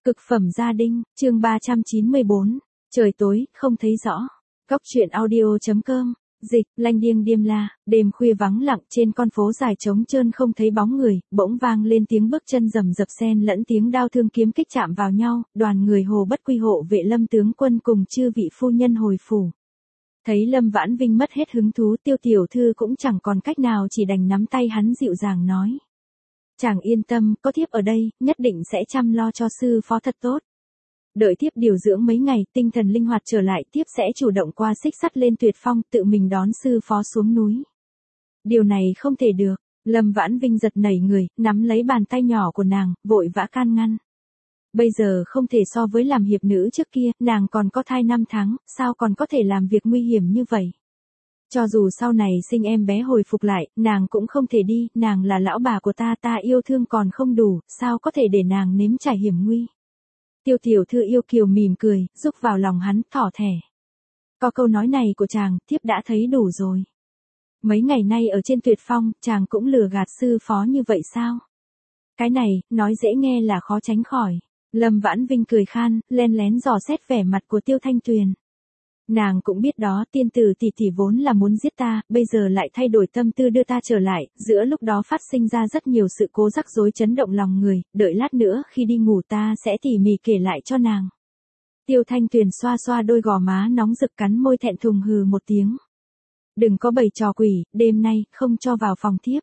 Cực phẩm gia đình, chương 394. Trời tối, không thấy rõ. Góc truyện audio.com. Dịch, lanh điêng điềm la, đêm khuya vắng lặng trên con phố dài trống trơn không thấy bóng người, bỗng vang lên tiếng bước chân rầm rập xen lẫn tiếng đao thương kiếm kích chạm vào nhau, đoàn người Hồ Bất Quy hộ vệ Lâm tướng quân cùng chư vị phu nhân hồi phủ. Thấy Lâm Vãn Vinh mất hết hứng thú, Tiêu tiểu thư cũng chẳng còn cách nào chỉ đành nắm tay hắn dịu dàng nói. Chàng yên tâm, có thiếp ở đây, nhất định sẽ chăm lo cho sư phó thật tốt. Đợi thiếp điều dưỡng mấy ngày, tinh thần linh hoạt trở lại, thiếp sẽ chủ động qua xích sắt lên Tuyệt Phong, tự mình đón sư phó xuống núi. Điều này không thể được, Lâm Vãn Vinh giật nảy người, nắm lấy bàn tay nhỏ của nàng, vội vã can ngăn. Bây giờ không thể so với làm hiệp nữ trước kia, nàng còn có thai 5 tháng, sao còn có thể làm việc nguy hiểm như vậy. Cho dù sau này sinh em bé hồi phục lại, nàng cũng không thể đi, nàng là lão bà của ta, ta yêu thương còn không đủ, sao có thể để nàng nếm trải hiểm nguy. Tiêu tiểu thư yêu kiều mỉm cười, rúc vào lòng hắn, thỏ thẻ. Có câu nói này của chàng, thiếp đã thấy đủ rồi. Mấy ngày nay ở trên Tuyệt Phong, chàng cũng lừa gạt sư phó như vậy sao? Cái này, nói dễ nghe là khó tránh khỏi. Lâm Vãn Vinh cười khan, len lén dò xét vẻ mặt của Tiêu Thanh Tuyền. Nàng cũng biết đó, tiên tử tỷ tỷ vốn là muốn giết ta, bây giờ lại thay đổi tâm tư đưa ta trở lại, giữa lúc đó phát sinh ra rất nhiều sự cố rắc rối chấn động lòng người, đợi lát nữa khi đi ngủ ta sẽ tỉ mỉ kể lại cho nàng. Tiêu Thanh Tuyền xoa xoa đôi gò má nóng rực cắn môi thẹn thùng hừ một tiếng. Đừng có bày trò quỷ, đêm nay, không cho vào phòng thiếp.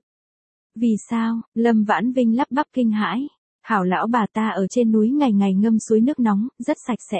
Vì sao? Lâm Vãn Vinh lắp bắp kinh hãi. Hảo lão bà ta ở trên núi ngày ngày ngâm suối nước nóng, rất sạch sẽ.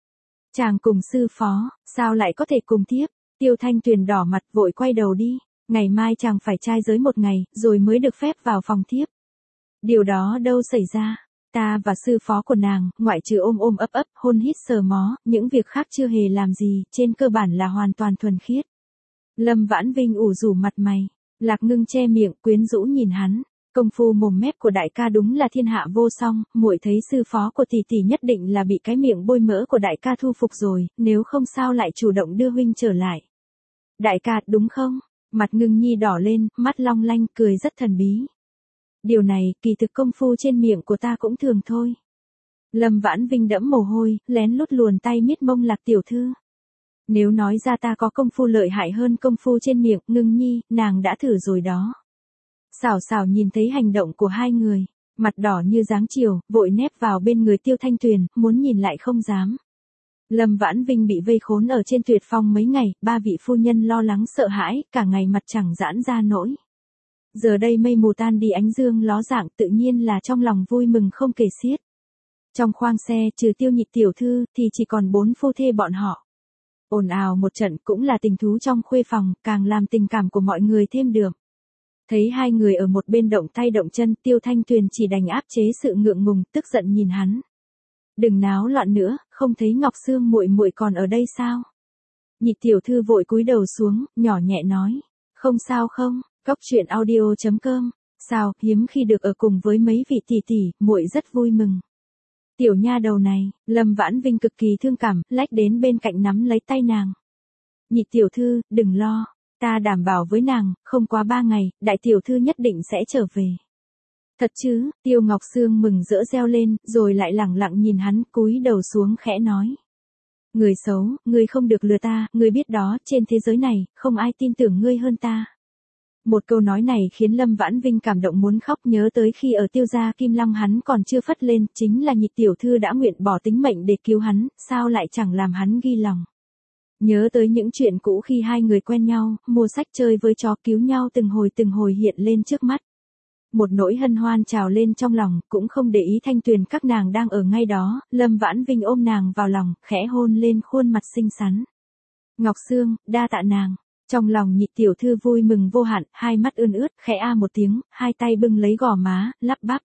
Chàng cùng sư phó, sao lại có thể cùng thiếp? Tiêu Thanh Tuyền đỏ mặt vội quay đầu đi. Ngày mai chàng phải trai giới một ngày, rồi mới được phép vào phòng thiếp. Điều đó đâu xảy ra. Ta và sư phó của nàng, ngoại trừ ôm ôm ấp ấp, hôn hít sờ mó, những việc khác chưa hề làm gì, trên cơ bản là hoàn toàn thuần khiết. Lâm Vãn Vinh ủ rủ mặt mày. Lạc Ngưng che miệng, quyến rũ nhìn hắn. Công phu mồm mép của đại ca đúng là thiên hạ vô song, muội thấy sư phó của tỷ tỷ nhất định là bị cái miệng bôi mỡ của đại ca thu phục rồi, nếu không sao lại chủ động đưa huynh trở lại. Đại ca, đúng không? Mặt Ngưng Nhi đỏ lên, mắt long lanh, cười rất thần bí. Điều này, kỳ thực công phu trên miệng của ta cũng thường thôi. Lâm Vãn Vinh đẫm mồ hôi, lén lút luồn tay miết mông Lạc tiểu thư. Nếu nói ra ta có công phu lợi hại hơn công phu trên miệng, Ngưng Nhi, nàng đã thử rồi đó. Xảo xảo nhìn thấy hành động của hai người, mặt đỏ như dáng chiều, vội nép vào bên người Tiêu Thanh Tuyền, muốn nhìn lại không dám. Lâm Vãn Vinh bị vây khốn ở trên Tuyệt Phong mấy ngày, ba vị phu nhân lo lắng sợ hãi, cả ngày mặt chẳng giãn ra nổi. Giờ đây mây mù tan đi ánh dương ló dạng, tự nhiên là trong lòng vui mừng không kể xiết. Trong khoang xe, trừ Tiêu Nhị tiểu thư, thì chỉ còn 4 phu thê bọn họ. Ồn ào một trận cũng là tình thú trong khuê phòng, càng làm tình cảm của mọi người thêm đượm. Thấy hai người ở một bên động tay động chân, Tiêu Thanh Tuyền chỉ đành áp chế sự ngượng ngùng, tức giận nhìn hắn. Đừng náo loạn nữa, không thấy Ngọc Sương muội muội còn ở đây sao? Nhị tiểu thư vội cúi đầu xuống, nhỏ nhẹ nói, không sao không, góc truyện audio.com, sao, hiếm khi được ở cùng với mấy vị tỷ tỷ, muội rất vui mừng. Tiểu nha đầu này, Lâm Vãn Vinh cực kỳ thương cảm, lách đến bên cạnh nắm lấy tay nàng. Nhị tiểu thư, đừng lo. Ta đảm bảo với nàng, không quá 3 ngày, đại tiểu thư nhất định sẽ trở về. Thật chứ? Tiêu Ngọc Sương mừng rỡ reo lên, rồi lại lẳng lặng nhìn hắn, cúi đầu xuống khẽ nói. Người xấu, ngươi không được lừa ta, ngươi biết đó, trên thế giới này, không ai tin tưởng ngươi hơn ta. Một câu nói này khiến Lâm Vãn Vinh cảm động muốn khóc, nhớ tới khi ở Tiêu gia Kim Long hắn còn chưa phất lên, chính là Nhị tiểu thư đã nguyện bỏ tính mệnh để cứu hắn, sao lại chẳng làm hắn ghi lòng. Nhớ tới những chuyện cũ khi hai người quen nhau, mua sách chơi với chó cứu nhau từng hồi hiện lên trước mắt. Một nỗi hân hoan trào lên trong lòng, cũng không để ý Thanh Tuyền các nàng đang ở ngay đó, Lâm Vãn Vinh ôm nàng vào lòng, khẽ hôn lên khuôn mặt xinh xắn. Ngọc Sương, đa tạ nàng. Trong lòng Nhị tiểu thư vui mừng vô hạn, hai mắt ươn ướt, khẽ a một tiếng, hai tay bưng lấy gò má, lắp bắp.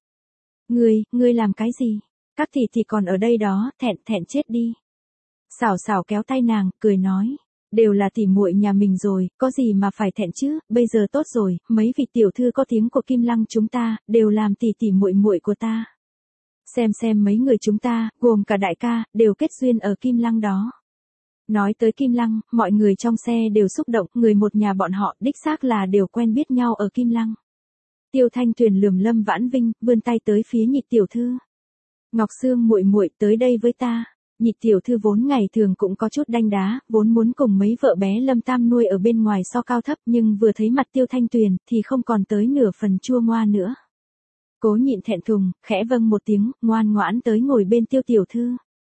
Ngươi làm cái gì? Các tỷ tỷ còn ở đây đó, thẹn chết đi. Xảo xảo kéo tay nàng, cười nói, đều là tỷ muội nhà mình rồi, có gì mà phải thẹn chứ, bây giờ tốt rồi, mấy vị tiểu thư có tiếng của Kim Lăng chúng ta, đều làm tỷ tỷ muội muội của ta. Xem mấy người chúng ta, gồm cả đại ca, đều kết duyên ở Kim Lăng đó. Nói tới Kim Lăng, mọi người trong xe đều xúc động, người một nhà bọn họ, đích xác là đều quen biết nhau ở Kim Lăng. Tiêu Thanh Tuyền lườm Lâm Vãn Vinh, vươn tay tới phía Nhị tiểu thư. Ngọc Sương muội muội tới đây với ta. Nhị tiểu thư vốn ngày thường cũng có chút đanh đá, vốn muốn cùng mấy vợ bé Lâm Tam nuôi ở bên ngoài so cao thấp, nhưng vừa thấy mặt Tiêu Thanh Tuyền thì không còn tới nửa phần chua ngoa nữa. Cố nhịn thẹn thùng, khẽ vâng một tiếng, ngoan ngoãn tới ngồi bên Tiêu tiểu thư.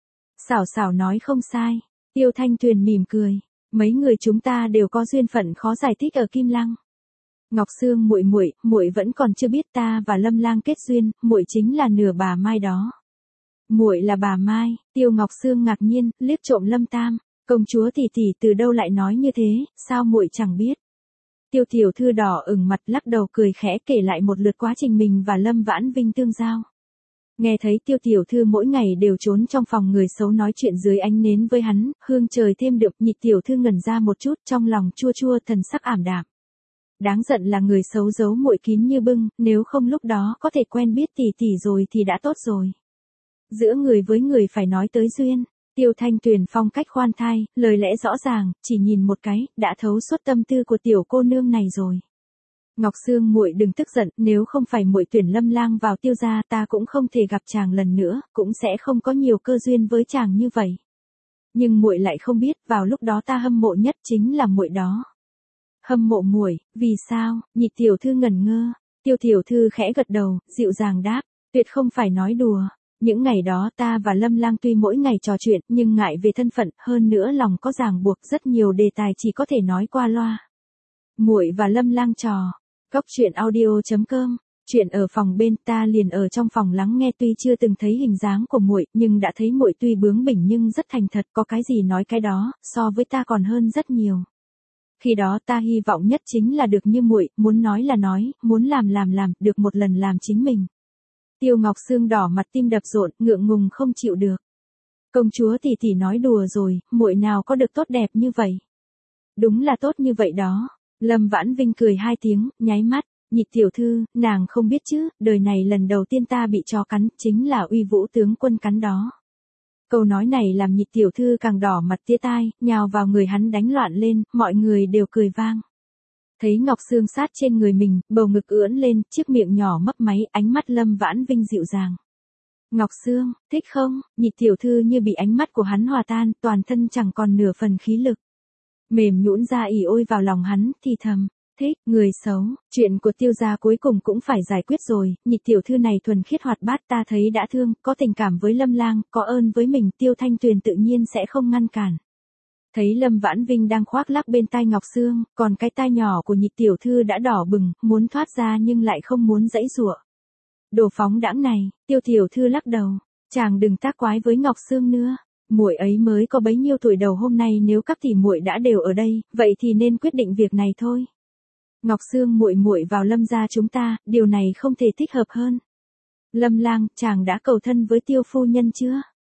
Xảo xảo nói không sai. Tiêu Thanh Tuyền mỉm cười. Mấy người chúng ta đều có duyên phận khó giải thích ở Kim Lăng. Ngọc Sương muội muội, muội vẫn còn chưa biết ta và Lâm Lang kết duyên, muội chính là nửa bà Mai đó. Muội là bà Mai? Tiêu Ngọc Sương ngạc nhiên, liếc trộm Lâm Tam. Công chúa tỷ tỷ từ đâu lại nói như thế, sao muội chẳng biết? Tiêu tiểu thư đỏ ửng mặt lắc đầu cười khẽ kể lại một lượt quá trình mình và Lâm Vãn Vinh tương giao. Nghe thấy Tiêu tiểu thư mỗi ngày đều trốn trong phòng người xấu nói chuyện dưới ánh nến với hắn, hương trời thêm đượm, Nhị tiểu thư ngẩn ra một chút, trong lòng chua chua, thần sắc ảm đạm. Đáng giận là người xấu giấu muội kín như bưng, nếu không lúc đó có thể quen biết tỷ tỷ rồi thì đã tốt rồi. Giữa người với người phải nói tới duyên. Tiêu Thanh Tuyền phong cách khoan thai, lời lẽ rõ ràng, chỉ nhìn một cái, đã thấu suốt tâm tư của tiểu cô nương này rồi. Ngọc Sương muội đừng tức giận, nếu không phải muội tuyển Lâm Lang vào Tiêu gia, ta cũng không thể gặp chàng lần nữa, cũng sẽ không có nhiều cơ duyên với chàng như vậy. Nhưng muội lại không biết, vào lúc đó ta hâm mộ nhất chính là muội đó. Hâm mộ muội, vì sao? Nhị tiểu thư ngẩn ngơ. Tiêu tiểu thư khẽ gật đầu, dịu dàng đáp, tuyệt không phải nói đùa. Những ngày đó ta và Lâm Lang tuy mỗi ngày trò chuyện, nhưng ngại về thân phận, hơn nữa lòng có ràng buộc, rất nhiều đề tài chỉ có thể nói qua loa. Muội và Lâm Lang trò. Góc truyện audio.com. Chuyện ở phòng bên, ta liền ở trong phòng lắng nghe, tuy chưa từng thấy hình dáng của muội, nhưng đã thấy muội tuy bướng bỉnh nhưng rất thành thật, có cái gì nói cái đó, so với ta còn hơn rất nhiều. Khi đó ta hy vọng nhất chính là được như muội, muốn nói là nói, muốn làm, được một lần làm chính mình. Tiêu Ngọc Sương đỏ mặt tim đập rộn, ngượng ngùng không chịu được. Công chúa tỷ tỷ nói đùa rồi, muội nào có được tốt đẹp như vậy. Đúng là tốt như vậy đó. Lâm Vãn Vinh cười hai tiếng, nháy mắt, Nhị tiểu thư, nàng không biết chứ, đời này lần đầu tiên ta bị chó cắn, chính là Uy Vũ tướng quân cắn đó. Câu nói này làm Nhị tiểu thư càng đỏ mặt tía tai, nhào vào người hắn đánh loạn lên, mọi người đều cười vang. Thấy Ngọc Sương sát trên người mình, bầu ngực ưỡn lên, chiếc miệng nhỏ mấp máy, ánh mắt Lâm Vãn Vinh dịu dàng. Ngọc Sương, thích không? Nhị tiểu thư như bị ánh mắt của hắn hòa tan, toàn thân chẳng còn nửa phần khí lực. Mềm nhũn ra ỉ ôi vào lòng hắn, thì thầm, thích, người xấu, chuyện của Tiêu gia cuối cùng cũng phải giải quyết rồi, Nhị tiểu thư này thuần khiết hoạt bát, ta thấy đã thương, có tình cảm với Lâm Lang, có ơn với mình, Tiêu Thanh Tuyền tự nhiên sẽ không ngăn cản. Thấy Lâm Vãn Vinh đang khoác lác bên tai Ngọc Sương, còn cái tai nhỏ của Nhị tiểu thư đã đỏ bừng, muốn thoát ra nhưng lại không muốn giãy giụa. Đồ phóng đãng này, Tiêu tiểu thư lắc đầu, chàng đừng tác quái với Ngọc Sương nữa. Muội ấy mới có bấy nhiêu tuổi đầu, hôm nay nếu các tỷ muội đã đều ở đây, vậy thì nên quyết định việc này thôi. Ngọc Sương muội muội vào Lâm gia chúng ta, điều này không thể thích hợp hơn. Lâm Lang, chàng đã cầu thân với Tiêu phu nhân chưa?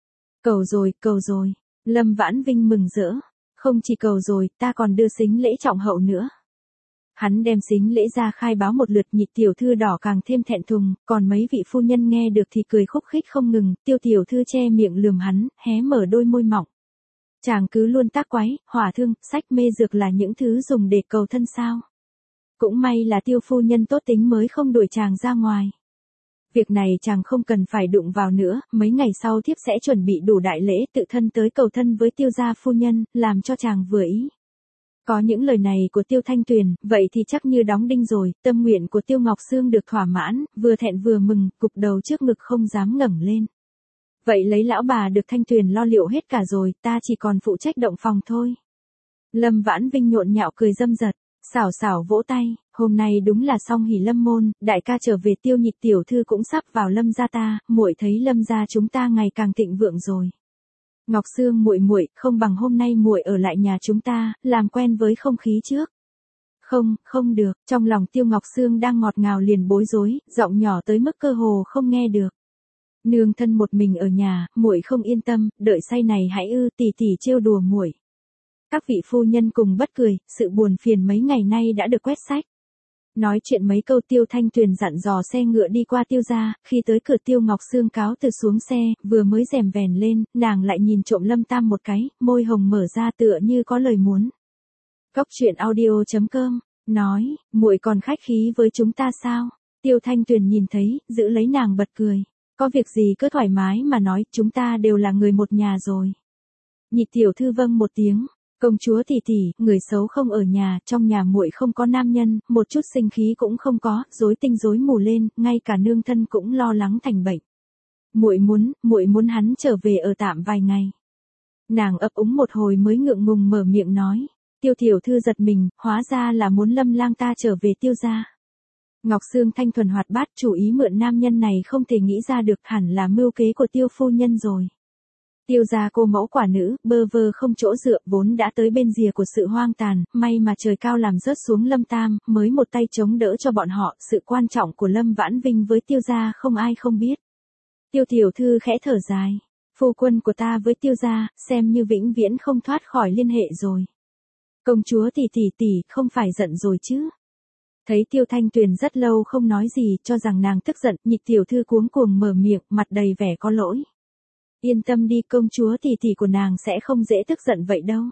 Cầu rồi. Lâm Vãn Vinh mừng rỡ. Không chỉ cầu rồi, ta còn đưa sính lễ trọng hậu nữa. Hắn đem sính lễ ra khai báo một lượt, Nhị tiểu thư đỏ càng thêm thẹn thùng, còn mấy vị phu nhân nghe được thì cười khúc khích không ngừng, Tiêu tiểu thư che miệng lườm hắn, hé mở đôi môi mỏng. Chàng cứ luôn tác quái, hỏa thương, sách mê dược là những thứ dùng để cầu thân sao? Cũng may là Tiêu phu nhân tốt tính mới không đuổi chàng ra ngoài. Việc này chàng không cần phải đụng vào nữa, mấy ngày sau thiếp sẽ chuẩn bị đủ đại lễ tự thân tới cầu thân với Tiêu gia phu nhân, làm cho chàng vừa ý. Có những lời này của Tiêu Thanh Tuyền, vậy thì chắc như đóng đinh rồi, tâm nguyện của Tiêu Ngọc Sương được thỏa mãn, vừa thẹn vừa mừng, cụp đầu trước ngực không dám ngẩng lên. Vậy lấy lão bà được Thanh Tuyền lo liệu hết cả rồi, ta chỉ còn phụ trách động phòng thôi. Lâm Vãn Vinh nhộn nhạo cười dâm dật, xảo xảo vỗ tay, hôm nay đúng là song hỷ Lâm môn, đại ca trở về, Tiêu Nhị tiểu thư cũng sắp vào Lâm gia ta, muội thấy Lâm gia chúng ta ngày càng thịnh vượng rồi. Ngọc Sương muội muội, không bằng hôm nay muội ở lại nhà chúng ta, làm quen với không khí trước. Không được, trong lòng Tiêu Ngọc Sương đang ngọt ngào liền bối rối, giọng nhỏ tới mức cơ hồ không nghe được. Nương thân một mình ở nhà, muội không yên tâm, đợi say này hãy tỷ tỷ trêu đùa muội. Các vị phu nhân cùng bất cười, sự buồn phiền mấy ngày nay đã được quét sạch. Nói chuyện mấy câu, Tiêu Thanh Tuyền dặn dò xe ngựa đi qua Tiêu gia, khi tới cửa Tiêu Ngọc Sương cáo từ xuống xe, vừa mới rèm vèn lên, nàng lại nhìn trộm Lâm Tam một cái, môi hồng mở ra tựa như có lời muốn. Góc truyện audio.com, nói, muội còn khách khí với chúng ta sao? Tiêu Thanh Tuyền nhìn thấy, giữ lấy nàng bật cười. Có việc gì cứ thoải mái mà nói, chúng ta đều là người một nhà rồi. Nhị tiểu thư vâng một tiếng. Công chúa tỷ tỷ, người xấu không ở nhà, trong nhà muội không có nam nhân, một chút sinh khí cũng không có, rối tinh rối mù lên, ngay cả nương thân cũng lo lắng thành bệnh. Muội muốn hắn trở về ở tạm vài ngày. Nàng ấp úng một hồi mới ngượng ngùng mở miệng nói. Tiêu tiểu thư giật mình, hóa ra là muốn Lâm lang ta trở về Tiêu gia. Ngọc Sương thanh thuần hoạt bát, chủ ý mượn nam nhân này không thể nghĩ ra được, hẳn là mưu kế của Tiêu phu nhân rồi. Tiêu gia cô mẫu quả nữ, bơ vơ không chỗ dựa, vốn đã tới bên rìa của sự hoang tàn, may mà trời cao làm rớt xuống Lâm Tam, mới một tay chống đỡ cho bọn họ, sự quan trọng của Lâm Vãn Vinh với Tiêu gia không ai không biết. Tiêu tiểu thư khẽ thở dài, phu quân của ta với Tiêu gia, xem như vĩnh viễn không thoát khỏi liên hệ rồi. Công chúa tỷ, không phải giận rồi chứ? Thấy Tiêu Thanh Tuyền rất lâu không nói gì, cho rằng nàng tức giận, nhị tiểu thư cuống cuồng mở miệng, mặt đầy vẻ có lỗi. Yên tâm đi, công chúa tỷ của nàng sẽ không dễ tức giận vậy đâu.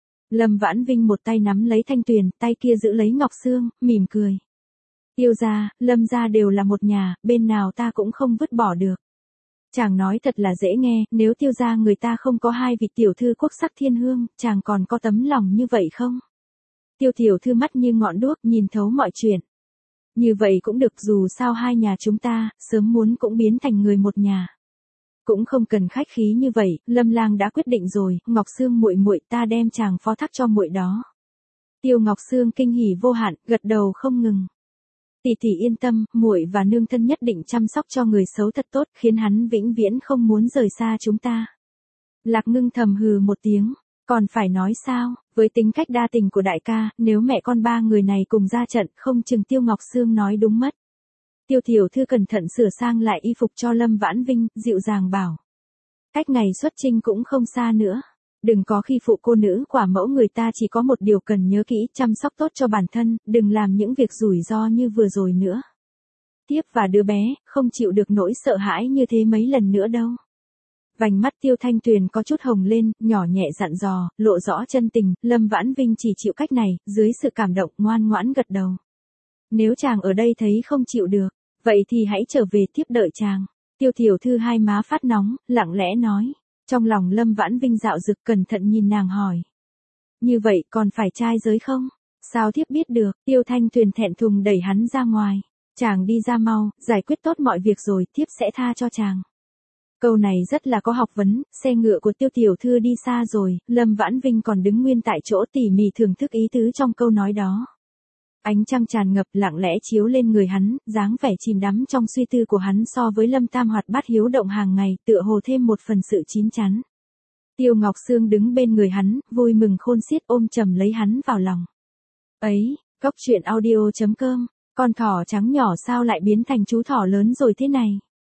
Lâm Vãn Vinh một tay nắm lấy Thanh Tuyền, tay kia giữ lấy Ngọc Sương, mỉm cười. Tiêu gia, Lâm gia đều là một nhà, bên nào ta cũng không vứt bỏ được. Chàng nói thật là dễ nghe, nếu Tiêu gia người ta không có hai vị tiểu thư quốc sắc thiên hương, chàng còn có tấm lòng như vậy không? Tiêu tiểu thư mắt như ngọn đuốc, nhìn thấu mọi chuyện. Như vậy cũng được, dù sao hai nhà chúng ta, sớm muốn cũng biến thành người một nhà. Cũng không cần khách khí như vậy, Lâm lang đã quyết định rồi, Ngọc Sương muội ta đem chàng phó thác cho muội đó. Tiêu Ngọc Sương kinh hỉ vô hạn, gật đầu không ngừng. Tỷ yên tâm, muội và nương thân nhất định chăm sóc cho người xấu thật tốt, khiến hắn vĩnh viễn không muốn rời xa chúng ta. Lạc Ngưng thầm hừ một tiếng, còn phải nói sao, với tính cách đa tình của đại ca, nếu mẹ con ba người này cùng ra trận, không chừng Tiêu Ngọc Sương nói đúng mất. Tiêu tiểu thư cẩn thận sửa sang lại y phục cho Lâm Vãn Vinh, dịu dàng bảo. Cách ngày xuất chinh cũng không xa nữa. Đừng có khi phụ cô nữ quả mẫu, người ta chỉ có một điều cần nhớ kỹ, chăm sóc tốt cho bản thân, đừng làm những việc rủi ro như vừa rồi nữa. Tiếp và đứa bé, không chịu được nỗi sợ hãi như thế mấy lần nữa đâu. Vành mắt Tiêu Thanh Tuyền có chút hồng lên, nhỏ nhẹ dặn dò, lộ rõ chân tình, Lâm Vãn Vinh chỉ chịu cách này, dưới sự cảm động ngoan ngoãn gật đầu. Nếu chàng ở đây thấy không chịu được, vậy thì hãy trở về tiếp đợi chàng. Tiêu tiểu thư hai má phát nóng, lặng lẽ nói. Trong lòng Lâm Vãn Vinh dạo dực, cẩn thận nhìn nàng hỏi. Như vậy còn phải trai giới không? Sao thiếp biết được? Tiêu Thanh Tuyền thẹn thùng đẩy hắn ra ngoài. Chàng đi ra mau, giải quyết tốt mọi việc rồi, thiếp sẽ tha cho chàng. Câu này rất là có học vấn, xe ngựa của Tiêu tiểu thư đi xa rồi, Lâm Vãn Vinh còn đứng nguyên tại chỗ tỉ mỉ thưởng thức ý tứ trong câu nói đó. Ánh trăng tràn ngập lặng lẽ chiếu lên người hắn, dáng vẻ chìm đắm trong suy tư của hắn so với Lâm Tam hoạt bát hiếu động hàng ngày, tựa hồ thêm một phần sự chín chắn. Tiêu Ngọc Sương đứng bên người hắn, vui mừng khôn xiết ôm chầm lấy hắn vào lòng. Ấy, Cóc truyện audio.com, con thỏ trắng nhỏ sao lại biến thành chú thỏ lớn rồi thế này?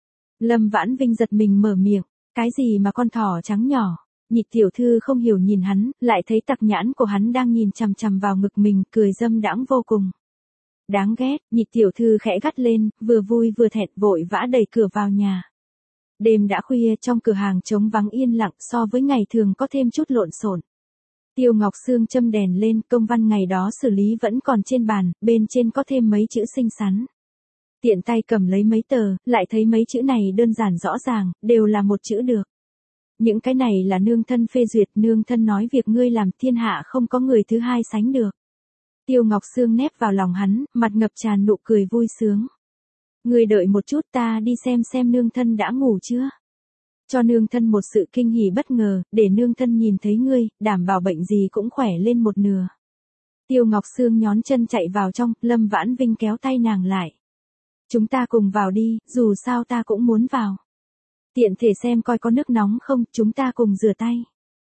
Lâm Vãn Vinh giật mình mở miệng, cái gì mà con thỏ trắng nhỏ? Nhị tiểu thư không hiểu nhìn hắn, lại thấy tặc nhãn của hắn đang nhìn chằm chằm vào ngực mình, cười dâm đãng vô cùng. Đáng ghét, nhị tiểu thư khẽ gắt lên, vừa vui vừa thẹn, vội vã đẩy cửa vào nhà. Đêm đã khuya, trong cửa hàng trống vắng yên lặng, so với ngày thường có thêm chút lộn xộn. Tiêu Ngọc Sương châm đèn lên, công văn ngày đó xử lý vẫn còn trên bàn, bên trên có thêm mấy chữ xinh xắn. Tiện tay cầm lấy mấy tờ, lại thấy mấy chữ này đơn giản rõ ràng, đều là một chữ được. Những cái này là nương thân phê duyệt, nương thân nói việc ngươi làm thiên hạ không có người thứ hai sánh được. Tiêu Ngọc Sương nép vào lòng hắn, mặt ngập tràn nụ cười vui sướng. Ngươi đợi một chút, ta đi xem nương thân đã ngủ chưa. Cho nương thân một sự kinh hỉ bất ngờ, để nương thân nhìn thấy ngươi, đảm bảo bệnh gì cũng khỏe lên một nửa. Tiêu Ngọc Sương nhón chân chạy vào trong, Lâm Vãn Vinh kéo tay nàng lại. Chúng ta cùng vào đi, dù sao ta cũng muốn vào. Tiện thể xem coi có nước nóng không, chúng ta cùng rửa tay.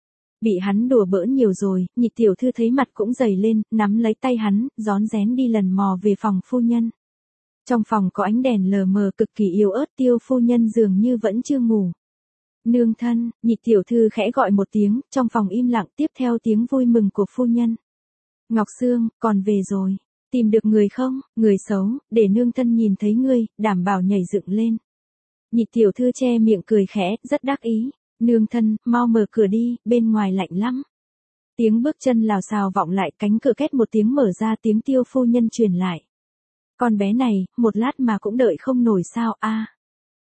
Bị hắn đùa bỡn nhiều rồi, nhị tiểu thư thấy mặt cũng dày lên, nắm lấy tay hắn, rón rén đi lần mò về phòng phu nhân. Trong phòng có ánh đèn lờ mờ cực kỳ yếu ớt, Tiêu phu nhân dường như vẫn chưa ngủ. Nương thân, nhị tiểu thư khẽ gọi một tiếng, trong phòng im lặng, tiếp theo tiếng vui mừng của phu nhân. Ngọc Sương, còn về rồi. Tìm được người không, người xấu, để nương thân nhìn thấy ngươi, đảm bảo nhảy dựng lên. Nhị tiểu thư che miệng cười khẽ, rất đắc ý. Nương thân, mau mở cửa đi, bên ngoài lạnh lắm. Tiếng bước chân lào xào vọng lại, cánh cửa két một tiếng mở ra, tiếng Tiêu phu nhân truyền lại. Con bé này, một lát mà cũng đợi không nổi sao a?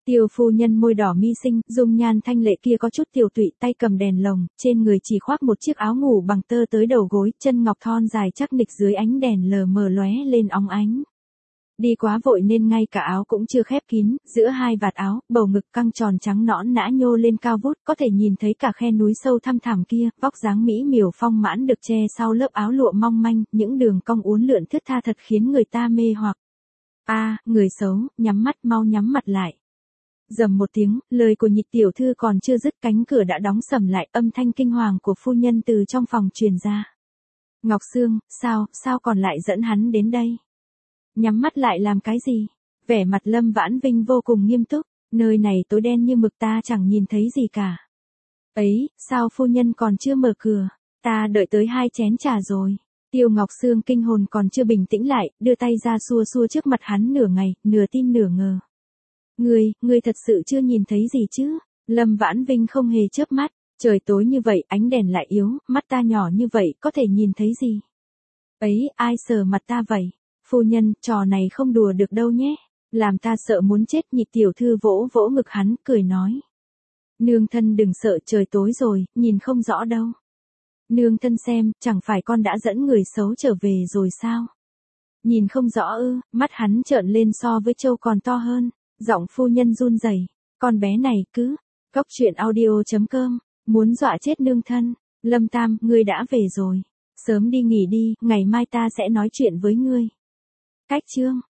Tiêu phu nhân môi đỏ mi xinh, dung nhan thanh lệ kia có chút tiểu tụy, tay cầm đèn lồng, trên người chỉ khoác một chiếc áo ngủ bằng tơ tới đầu gối, chân ngọc thon dài chắc nịch dưới ánh đèn lờ mờ lóe lên óng ánh. Đi quá vội nên ngay cả áo cũng chưa khép kín, giữa hai vạt áo, bầu ngực căng tròn trắng nõn nã nhô lên cao vút, có thể nhìn thấy cả khe núi sâu thăm thẳm kia, vóc dáng mỹ miều phong mãn được che sau lớp áo lụa mong manh, những đường cong uốn lượn thướt tha thật khiến người ta mê hoặc. Người xấu, nhắm mắt, mau nhắm mặt lại. Rầm một tiếng, lời của Nhị tiểu thư còn chưa dứt, cánh cửa đã đóng sầm lại, âm thanh kinh hoàng của phu nhân từ trong phòng truyền ra. Ngọc Sương, sao còn lại dẫn hắn đến đây? Nhắm mắt lại làm cái gì? Vẻ mặt Lâm Vãn Vinh vô cùng nghiêm túc, nơi này tối đen như mực, ta chẳng nhìn thấy gì cả. Ấy, sao phu nhân còn chưa mở cửa? Ta đợi tới 2 chén trà rồi. Tiêu Ngọc Sương kinh hồn còn chưa bình tĩnh lại, đưa tay ra xua xua trước mặt hắn nửa ngày, nửa tin nửa ngờ. Ngươi thật sự chưa nhìn thấy gì chứ? Lâm Vãn Vinh không hề chớp mắt, trời tối như vậy, ánh đèn lại yếu, mắt ta nhỏ như vậy, có thể nhìn thấy gì? Ấy, ai sờ mặt ta vậy? Phu nhân, trò này không đùa được đâu nhé. Làm ta sợ muốn chết. Nhị tiểu thư vỗ vỗ ngực hắn, cười nói. Nương thân đừng sợ, trời tối rồi, nhìn không rõ đâu. Nương thân xem, chẳng phải con đã dẫn người xấu trở về rồi sao? Nhìn không rõ ư? Mắt hắn trợn lên so với trâu còn to hơn. Giọng phu nhân run rẩy. Con bé này cứ. Cóc truyện audio.com. Muốn dọa chết nương thân. Lâm Tam, ngươi đã về rồi. Sớm đi nghỉ đi, ngày mai ta sẽ nói chuyện với ngươi. Cách chương